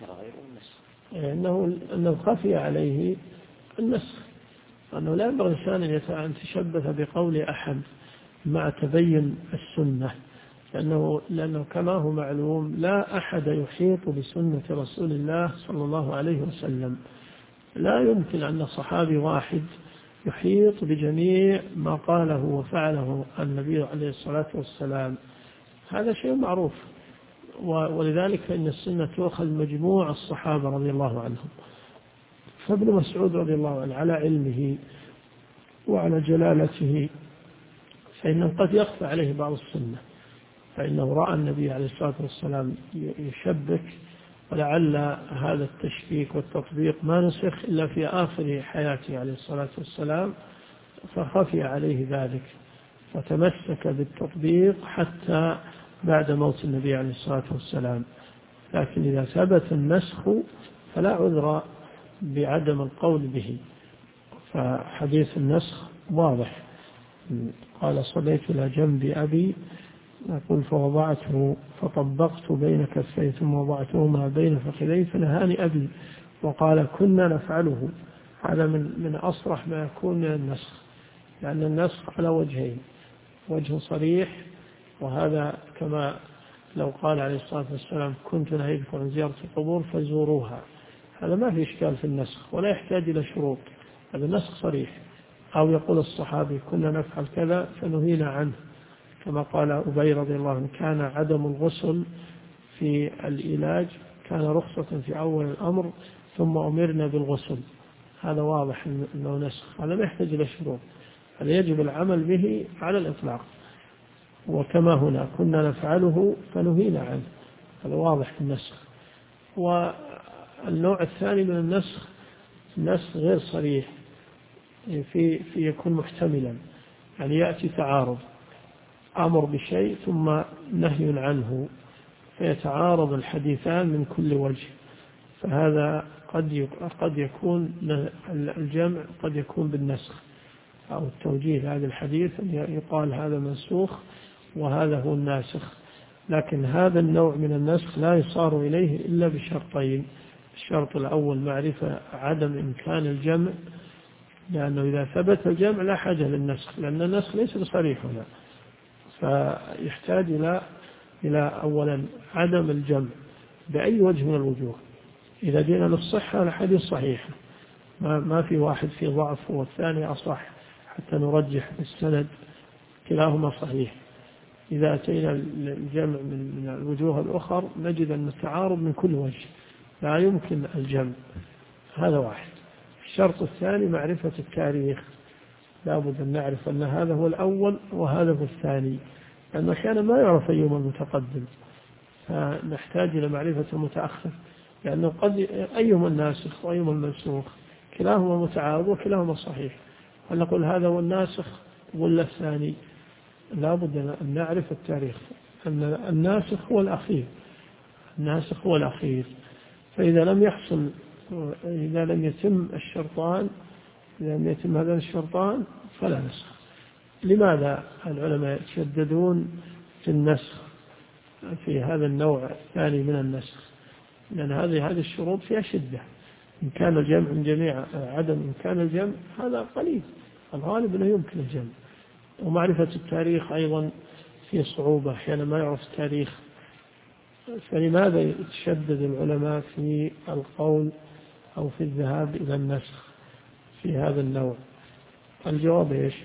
أنه خفي عليه النسخ، أنه لا ينبغي الإنسان أن يتشبث بقول أحد مع تبين السنة، لأنه كما هو معلوم لا أحد يحيط بسنة رسول الله صلى الله عليه وسلم. لا يمكن أن صحابي واحد يحيط بجميع ما قاله وفعله النبي عليه الصلاة والسلام، هذا شيء معروف. ولذلك فإن السنة تؤخذ مجموع الصحابة رضي الله عنهم. فابن مسعود رضي الله عنه على علمه وعلى جلالته فإنه قد يخفى عليه بعض السنة، فإنه رأى النبي عليه الصلاة والسلام يشبك، ولعل هذا التشبيك والتطبيق ما نسخ إلا في آخر حياته عليه الصلاة والسلام، فخفي عليه ذلك فتمسك بالتطبيق حتى بعد موت النبي عليه الصلاة والسلام. لكن إذا ثبت النسخ فلا عذر بعدم القول به. فحديث النسخ واضح. قال صليت إلى جنب أبي يقول فوضعته فطبقت بين كفيه ثم وضعتهما بين فخذيه فنهاني أبي وقال كنا نفعله. هذا من أصرح ما يكون من النسخ، لأن النسخ على وجهين، وجه صريح وهذا كما لو قال عليه الصلاة والسلام كنت نهيتكم عن زيارة القبور فزوروها، هذا ما في إشكال في النسخ ولا يحتاج إلى شروط، هذا نسخ صريح. أو يقول الصحابي كنا نفعل كذا فنهينا عنه، كما قال أبي رضي الله عنه كان عدم الغسل في العلاج كان رخصة في أول الأمر ثم أمرنا بالغسل، هذا واضح أنه نسخ، هذا ما يحتاج إلى شروط، هذا يجب العمل به على الإطلاق. وكما هنا كنا نفعله فنهينا عنه، هذا واضح في النسخ. والنوع الثاني من النسخ نسخ غير صريح، في يكون محتملا، يعني يأتي تعارض، أمر بشيء ثم نهي عنه فيتعارض الحديثان من كل وجه، فهذا قد يكون الجمع قد يكون بالنسخ أو التوجيه هذا الحديث يقال هذا منسوخ وهذا هو الناسخ. لكن هذا النوع من النسخ لا يصار إليه إلا بشرطين: الشرط الأول معرفة عدم إمكان الجمع، لأنه إذا ثبت الجمع لا حاجة للنسخ، لأن النسخ ليس بصريح هنا، فيحتاج إلى أولا عدم الجمع بأي وجه من الوجوه. إذا جينا للصحة الحديث صحيح، ما في واحد فيه ضعف والثاني أصح، حتى نرجح السند، كلاهما صحيح. إذا أتينا الجمع من الوجوه الأخر نجد أن التعارض من كل وجه، لا يمكن الجمع. هذا واحد. الشرط الثاني معرفة التاريخ، لا بد أن نعرف أن هذا هو الأول وهذا هو الثاني، لأنه أحيانا ما يعرف أيهما المتقدم، فنحتاج إلى معرفة المتأخر، لأنه قد أيهما الناسخ وأيهما المنسوخ، كلاهما متعارض وكلاهما صحيح، هل نقول هذا هو الناسخ ولا الثاني؟ لا بد أن نعرف التاريخ، أن الناسخ هو الأخير، الناسخ هو الأخير. فإذا لم يحصل، إذا لم يتم الشرطان، إذا لم يتم هذان الشرطان فلا نسخ. لماذا العلماء يتشددون في النسخ في هذا النوع الثاني من النسخ؟ لأن هذه الشروط فيها شدة. إن كان الجمع من جميع عدم إمكان الجمع هذا قليل، الغالب أنه يمكن الجمع. ومعرفة التاريخ أيضا فيه صعوبة، أحيانا ما يعرف التاريخ. فلماذا يتشدد العلماء في القول أو في الذهاب إلى النسخ في هذا النوع؟ الجواب إيش؟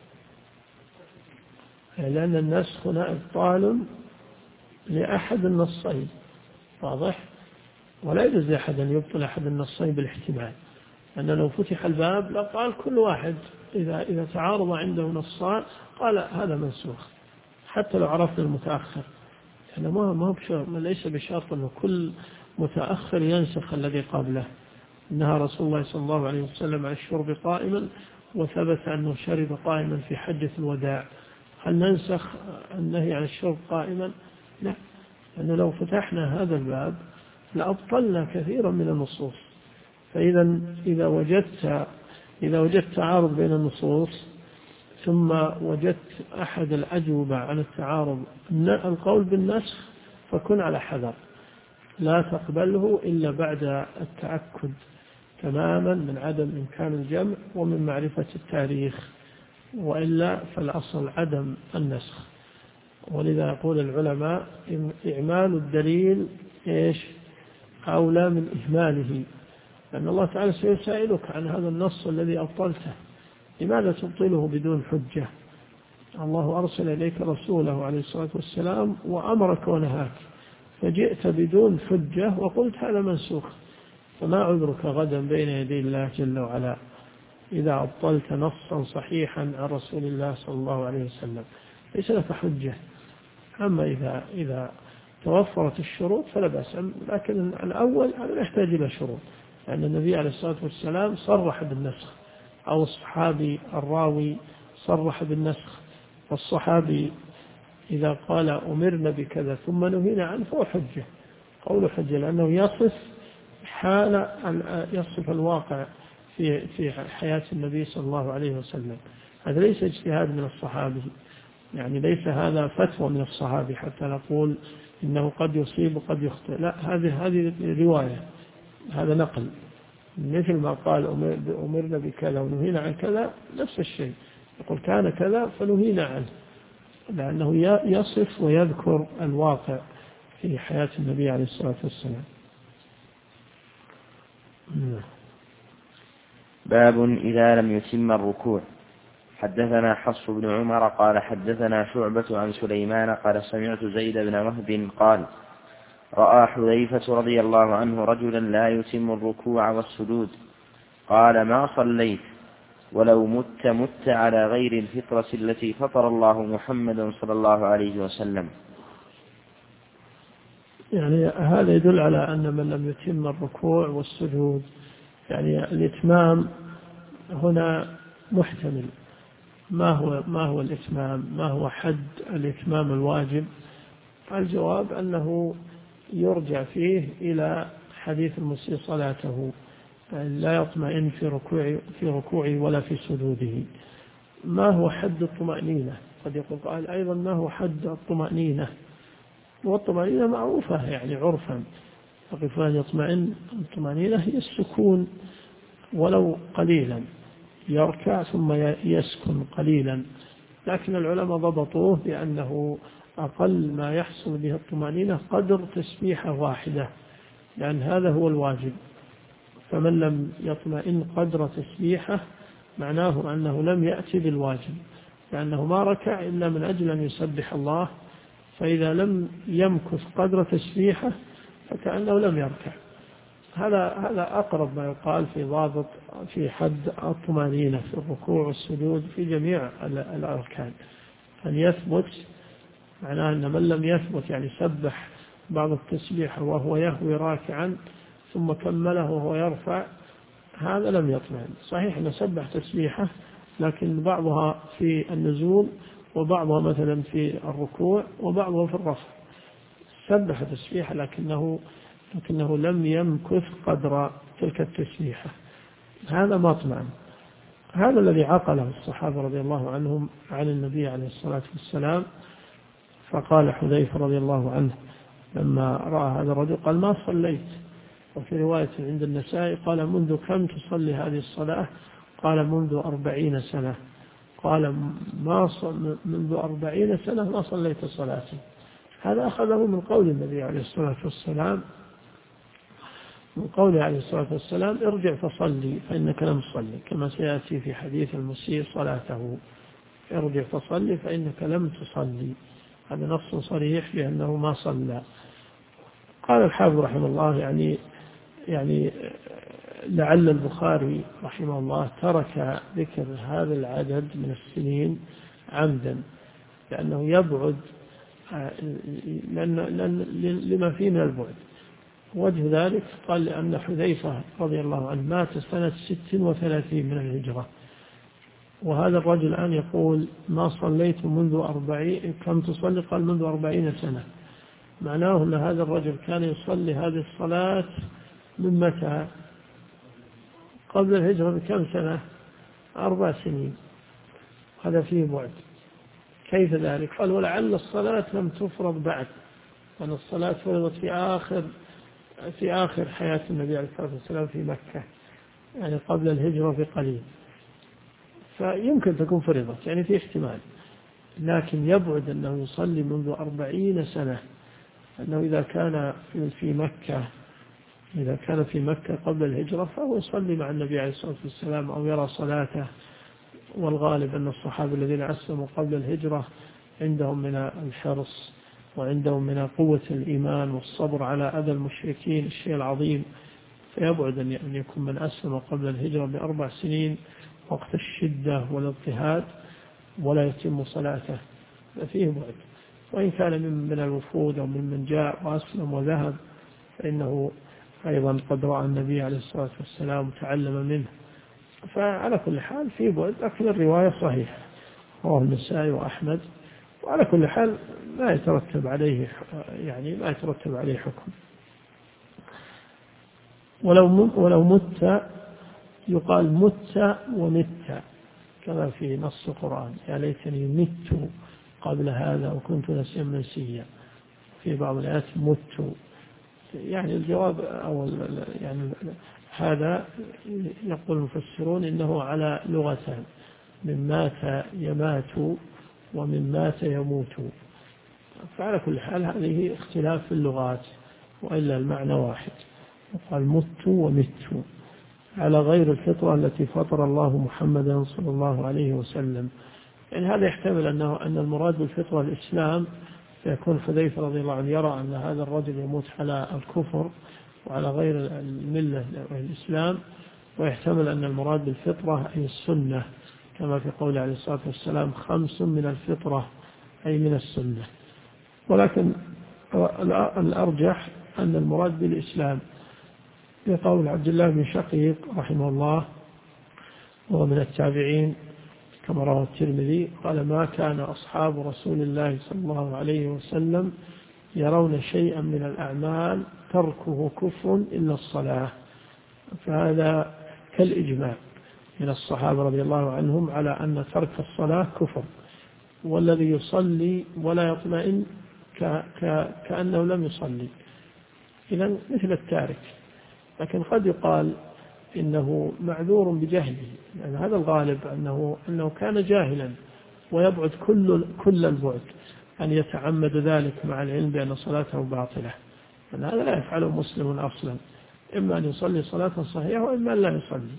لأن النسخ هنا إبطال لأحد النصين، واضح؟ ولا يجوز لأحد أن يبطل أحد النصين بالاحتمال، أن لو فتح الباب لقال كل واحد إذا تعارض عنده نصان قال هذا منسوخ، حتى لو عرفنا المتأخر. يعني ليس بشرط أن كل متأخر ينسخ الذي قبله. نهى رسول الله صلى الله عليه وسلم عن الشرب قائما، وثبت أنه شرب قائما في حجة الوداع. هل ننسخ النهي عن الشرب قائما؟ لا، لأنه لو فتحنا هذا الباب لأبطلنا كثيرا من النصوص. فإذا إذا وجدت تعارض بين النصوص ثم وجدت أحد الأجوبة عن التعارض القول بالنسخ، فكن على حذر، لا تقبله إلا بعد التأكد تماما من عدم إمكان الجمع ومن معرفة التاريخ، وإلا فالأصل عدم النسخ. ولذا يقول العلماء إعمال الدليل إيش أولى من إهماله، لأن الله تعالى سيسألك عن هذا النص الذي أبطلته، لماذا تبطله بدون حجة؟ الله أرسل إليك رسوله عليه الصلاة والسلام وأمرك ونهاك، فجئت بدون حجة وقلت هذا منسوخ، فما عذرك غدا بين يدي الله جل وعلا إذا أبطلت نصا صحيحا عن رسول الله صلى الله عليه وسلم؟ ليس لك حجة. أما إذا توفرت الشروط فلا بأس، لكن الأول هذا يحتاج إلى شروط، لأن النبي عليه الصلاة والسلام صرح بالنسخ، أو الصحابي الراوي صرح بالنسخ. والصحابي إذا قال أمرنا بكذا ثم نهينا عنه فهو حجة، قول حجة، لأنه يصف الواقع في حياة النبي صلى الله عليه وسلم. هذا ليس اجتهاد من الصحابي، يعني ليس هذا فتوى من الصحابي حتى نقول إنه قد يصيب وقد يخطئ، لا، هذه رواية، هذا نقل، مثل ما قال أمرنا بكذا ونهينا عن كذا، نفس الشيء، يقول كان كذا فنهينا عنه، لأنه يصف ويذكر الواقع في حياة النبي عليه الصلاة والسلام. باب إذا لم يتم الركوع. حدثنا حفص بن عمر قال حدثنا شعبة عن سليمان قال سمعت زيد بن وهب قال رأى حذيفة رضي الله عنه رجلا لا يتم الركوع والسجود، قال ما صليت ولو مت على غير الفطرة التي فطر الله محمدا صلى الله عليه وسلم. يعني هذا يدل على أن من لم يتم الركوع والسجود، يعني الإتمام هنا محتمل. ما هو الإتمام؟ ما هو حد الإتمام الواجب؟ الجواب أنه يرجع فيه إلى حديث المسيء صلاته، لا يطمئن في ركوعه ولا في سجوده. ما هو حد الطمأنينة؟ قد يقول قال أيضا ما هو حد الطمأنينة؟ والطمأنينة معروفة يعني عرفا، فقفان يطمئن. الطمأنينة هي السكون ولو قليلا، يركع ثم يسكن قليلا، لكن العلماء ضبطوه بأنه أقل ما يحصل به الطمأنينة قدر تسبيحة واحدة، لأن هذا هو الواجب. فمن لم يطمئن قدر تسبيحة معناه أنه لم يأتي بالواجب، لأنه ما ركع إلا من أجل أن يسبح الله، فإذا لم يمكث قدر تسبيحه فكأنه لم يركع. هذا أقرب ما يقال في ضابط في حد الطمأنينة في الركوع والسجود في جميع الأركان، أن يثبت. معناه أن من لم يثبت يعني سبح بعض التسبيح وهو يهوي راكعا ثم كمله وهو يرفع، هذا لم يطمئن. صحيح أنه سبح تسبيحه، لكن بعضها في النزول وبعضها مثلا في الركوع وبعضها في الرفع، سبح تسبيحه لكنه لم يمكث قدر تلك التسبيحة، هذا ما اطمئن. هذا الذي عقله الصحابة رضي الله عنهم عن النبي عليه الصلاة والسلام. فقال حذيفة رضي الله عنه لما رأى هذا الرجل قال: ما صليت. وفي رواية عند النسائي قال: منذ كم تصلي هذه الصلاة؟ قال: منذ 40 سنة. قال: منذ 40 سنة ما صليت صلاتي. هذا أخذه من قول النبي عليه الصلاة والسلام، من قوله عليه الصلاة والسلام: ارجع فصلي فإنك لم تصلي، كما سيأتي في حديث المسيء صلاته: ارجع فصلي فإنك لم تصلي. هذا نص صريح بأنه ما صلى. قال الحافظ رحمه الله يعني لعل البخاري رحمه الله ترك ذكر هذا العدد من السنين عمدا، لأنه يبعد لما فيه من البعد. وجه ذلك قال لأن حذيفة رضي الله عنه مات سنة 36 من الهجرة، وهذا الرجل الآن يقول: ما صليت منذ 40. كم تصلي؟ قال: منذ 40 سنة. معناه أن هذا الرجل كان يصلي هذه الصلاة من متى؟ قبل الهجرة بكم سنة؟ 4 سنين. هذا فيه بعد. كيف ذلك؟ قال: ولعل الصلاة لم تفرض بعد، أن الصلاة فرضت في آخر حياة النبي عليه الصلاة والسلام في مكة، يعني قبل الهجرة بقليل، فيمكن تكون فرضت، يعني في احتمال. لكن يبعد أنه يصلي منذ 40 سنة، أنه إذا كان في مكة قبل الهجرة فهو يصلي مع النبي عليه الصلاة والسلام أو يرى صلاته. والغالب أن الصحابة الذين أسلموا قبل الهجرة عندهم من الحرص وعندهم من قوة الإيمان والصبر على أذى المشركين الشيء العظيم، فيبعد أن يكون من أسلم قبل الهجرة ب4 سنين وقت الشدة والاضطهاد ولا يتم صلاته، ففيه بعد. وإن كان من الوفود أو من جاء وأسلم وذهب فإنه أيضا قد رأى النبي عليه الصلاة والسلام وتعلم منه. فعلى كل حال فيه بعد، لكن الرواية صحيحة، رواه النسائي وأحمد. وعلى كل حال ما يترتب عليه حكم. ولو مت يقال مت ومت، كما في نص القرآن: يا ليتني مت قبل هذا وكنت نسيا منسيا. في بعض الآيات مت. يعني الجواب هذا يقول المفسرون إنه على لغتان: من مات يمات ومن مات يموت. فعلى كل حال هذه اختلاف في اللغات، وإلا المعنى واحد. وقال: مت ومت على غير الفطرة التي فطر الله محمدا صلى الله عليه وسلم. يعني هذا يحتمل أن المراد بالفطرة الإسلام، فيكون حذيفة رضي الله عنه يرى أن هذا الرجل يموت على الكفر وعلى غير الملة والإسلام، ويحتمل أن المراد بالفطرة أي السنة، كما في قول عليه الصلاة والسلام: 5 من الفطرة، أي من السنة. ولكن الأرجح أن المراد بالإسلام، لقول عبد الله بن شقيق رحمه الله وهو من التابعين كما رواه الترمذي قال: ما كان أصحاب رسول الله صلى الله عليه وسلم يرون شيئا من الأعمال تركه كفر إلا الصلاة. فهذا كالإجماع من الصحابة رضي الله عنهم على أن ترك الصلاة كفر، والذي يصلي ولا يطمئن كأنه لم يصلي، إذن مثل التارك. لكن قد يقال إنه معذور بجهله، لأن هذا الغالب أنه كان جاهلا، ويبعد كل البعد أن يتعمد ذلك مع العلم بأن صلاته باطلة، لأن هذا لا يفعله مسلم أصلا، إما أن يصلي صلاة صحيحة وإما أن لا يصلي،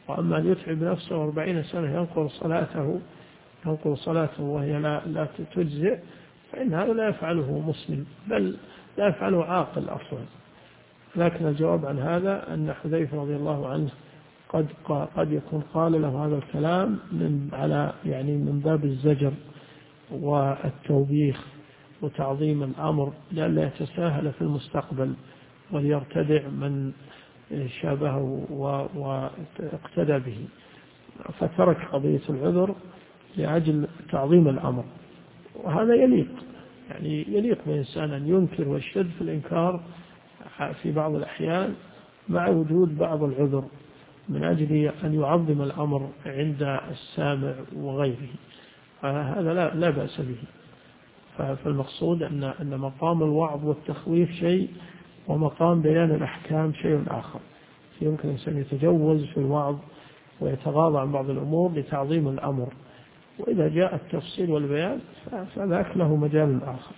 وأما أن يتعب نفسه 40 سنة ينقل صلاته وهي لا تجزئ، فإن هذا لا يفعله مسلم، بل لا يفعله عاقل أصلا. لكن الجواب عن هذا أن حذيفة رضي الله عنه قد يكون قال له هذا الكلام من باب الزجر والتوبيخ وتعظيم الأمر، لئلا يتساهل في المستقبل وليرتدع من شابهه واقتدى به، فترك قضية العذر لأجل تعظيم الأمر. وهذا يليق بإنسان أن ينكر والشد في الإنكار في بعض الأحيان مع وجود بعض العذر، من أجل أن يعظم الأمر عند السامع وغيره، هذا لا بأس به. فالمقصود أن مقام الوعظ والتخويف شيء، ومقام بيان الأحكام شيء آخر. يمكن أن يتجوز في الوعظ ويتغاضى عن بعض الأمور لتعظيم الأمر، وإذا جاء التفصيل والبيان فذاك له مجال آخر.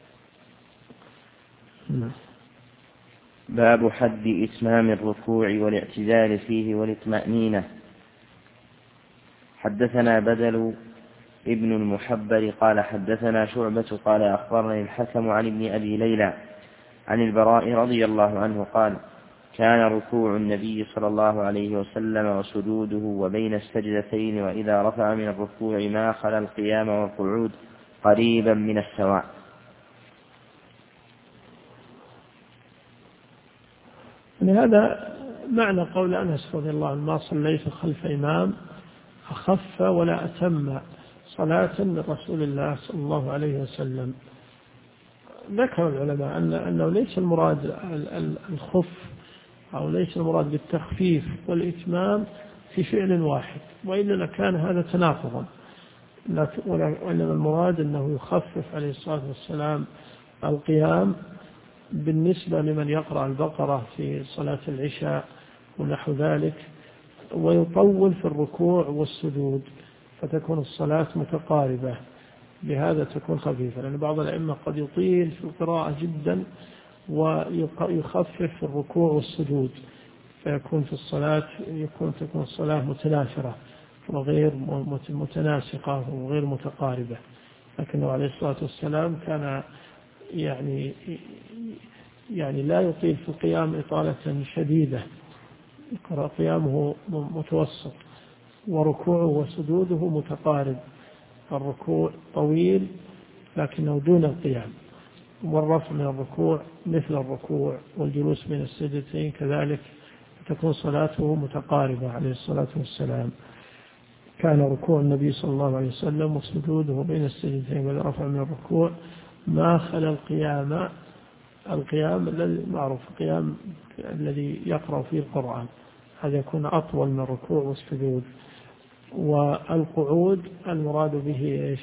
باب حد إتمام الركوع والاعتدال فيه والاطمأنينة. حدثنا بدل ابن المحبر قال حدثنا شعبة قال أخبرني الحكم عن ابن أبي ليلى عن البراء رضي الله عنه قال كان ركوع النبي صلى الله عليه وسلم وسجوده وبين السجدتين وإذا رفع من الركوع ما خلا القيام والقعود قريبا من السواء. هذا معنى قول أنس رضي الله عنه ما صليت خلف إمام أخف ولا أتم صلاة لرسول الله صلى الله عليه وسلم. ذكر العلماء أنه ليس المراد الخف، أو ليس المراد بالتخفيف والإتمام في فعل واحد، وإنما كان هذا تناقضا، وإنما المراد أنه يخفف عليه الصلاة والسلام القيام بالنسبة لمن يقرأ البقرة في صلاة العشاء ونحو ذلك، ويطول في الركوع والسجود، فتكون الصلاة متقاربة، بهذا تكون خفيفة. لأن بعض الأئمة قد يطيل في القراءة جدا ويخفف في الركوع والسجود، فيكون في الصلاة تكون الصلاة متناثرة وغير متناسقة وغير متقاربة. لكنه عليه الصلاة والسلام كان يعني لا يطيل في القيام إطالة شديدة، قيامه متوسط، وركوعه وسجوده متقارب، الركوع طويل لكنه دون القيام، والرفع من الركوع مثل الركوع، والجلوس بين السجدتين كذلك، تكون صلاته متقاربة عليه الصلاة والسلام. كان ركوع النبي صلى الله عليه وسلم وسجوده بين السجدتين والرفع من الركوع ما خلا القيام الذي معروف، القيام الذي يقرأ فيه القرآن، هذا يكون أطول من الركوع والسجود. والقعود المراد به إيش؟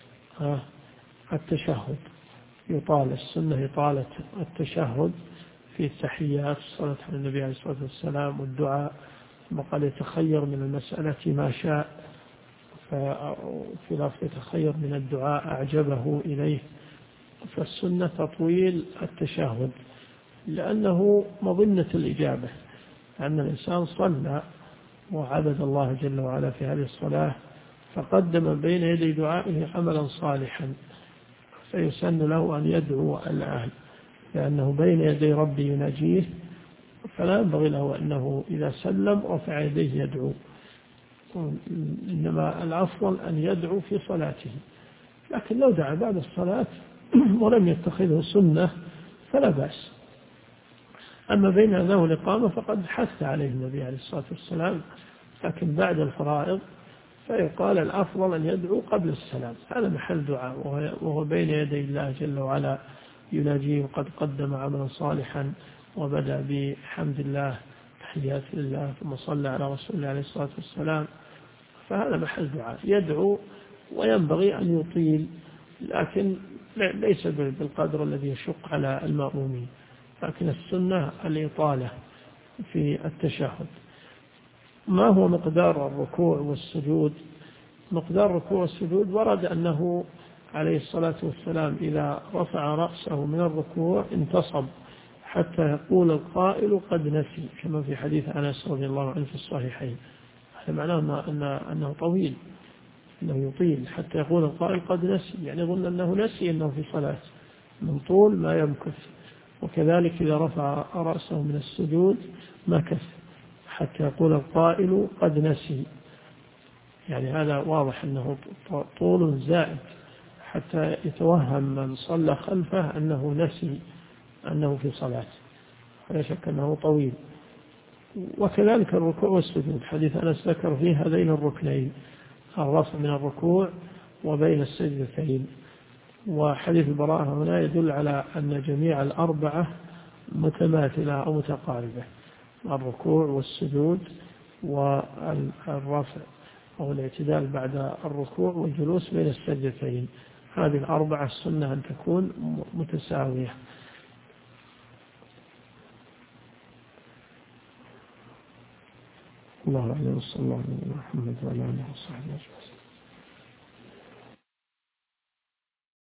التشهد، يطال السنة إطالة التشهد في التحيات الصلاة على النبي عليه الصلاة والسلام والدعاء، ثم قال يتخير من المسألة ما شاء، في لفظ يتخير من الدعاء أعجبه إليه. فالسنة تطويل التشهد، لأنه مظنة الإجابة، أن الإنسان صلى وعبد الله جل وعلا في هذه الصلاة، فقدم بين يدي دعائه عملا صالحا، فيسن له أن يدعو الآن، لأنه بين يدي ربي يناجيه، فلا ينبغي له أنه إذا سلم رفع يديه يدعو، إنما الأفضل أن يدعو في صلاته. لكن لو دعا بعد الصلاة ولم يتخذه سنة فلا بأس. أما بين أذان والإقامة فقد حث عليه النبي عليه الصلاة والسلام، لكن بعد الفرائض فيقال الأفضل أن يدعو قبل السلام، هذا محل دعاء، وهو بين يدي الله جل وعلا يناجيه، قد قدم عملا صالحا وبدأ بحمد الله تحيات لله ثم صلى على رسول الله عليه الصلاة والسلام، فهذا محل دعاء يدعو، وينبغي أن يطيل، لكن ليس بالقدر الذي يشق على المأمومين، لكن السنة الإطالة في التشهد. ما هو مقدار الركوع والسجود؟ مقدار الركوع والسجود ورد أنه عليه الصلاة والسلام إذا رفع رأسه من الركوع انتصب حتى يقول القائل قد نسي، كما في حديث أنس رضي الله عنه في الصحيحين، هذا معناه أنه طويل، أنه يطيل حتى يقول القائل قد نسي، يعني يظن أنه نسي أنه في صلاة من طول ما يمكث. وكذلك إذا رفع رأسه من السجود مكث حتى يقول القائل قد نسي، يعني هذا واضح أنه طول زائد حتى يتوهم من صلى خلفه أنه نسي أنه في صلاة، ولا شك أنه طويل. وكذلك الركوع والسجود، حديث أنس ذكر فيه هذين الركنين، الرفع من الركوع وبين السجدتين. وحديث البراءة هنا يدل على أن جميع الأربعة متماثلة أو متقاربة، الركوع والسجود والرفع أو الاعتدال بعد الركوع والجلوس بين السجدتين، هذه الأربعة السنة أن تكون متساوية. الله أعلم، صلى الله عليه وسلم وعلى آله وصحبه أجمعين.